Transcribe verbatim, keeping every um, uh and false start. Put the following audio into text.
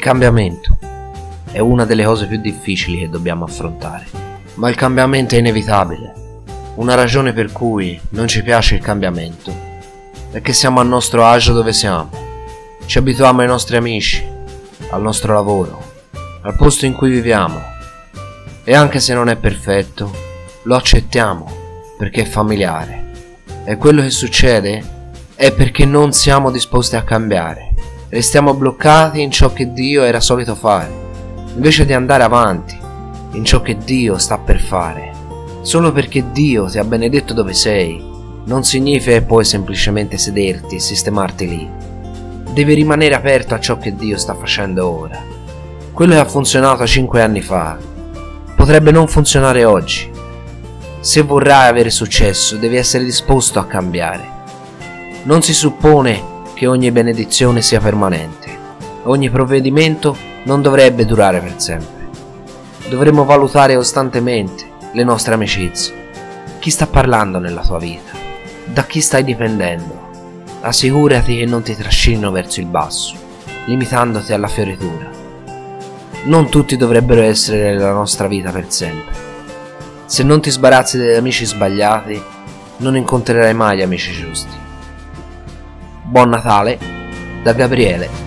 cambiamento è una delle cose più difficili che dobbiamo affrontare, ma il cambiamento è inevitabile. Una ragione per cui non ci piace il cambiamento è che siamo al nostro agio dove siamo, ci abituiamo ai nostri amici, al nostro lavoro, al posto in cui viviamo, e anche se non è perfetto, lo accettiamo perché è familiare. E quello che succede è perché non siamo disposti a cambiare, restiamo bloccati in ciò che Dio era solito fare, invece di andare avanti in ciò che Dio sta per fare. Solo perché Dio ti ha benedetto dove sei, non significa che puoi semplicemente sederti e sistemarti lì. Devi rimanere aperto a ciò che Dio sta facendo ora. Quello che ha funzionato cinque anni fa potrebbe non funzionare oggi. Se vorrai avere successo, devi essere disposto a cambiare. Non si suppone che ogni benedizione sia permanente. Ogni provvedimento non dovrebbe durare per sempre. Dovremmo valutare costantemente le nostre amicizie. Chi sta parlando nella tua vita? Da chi stai dipendendo? Assicurati che non ti trascinino verso il basso, limitandoti alla fioritura. Non tutti dovrebbero essere nella nostra vita per sempre. Se non ti sbarazzi degli amici sbagliati, non incontrerai mai gli amici giusti. Buon Natale da Gabriele.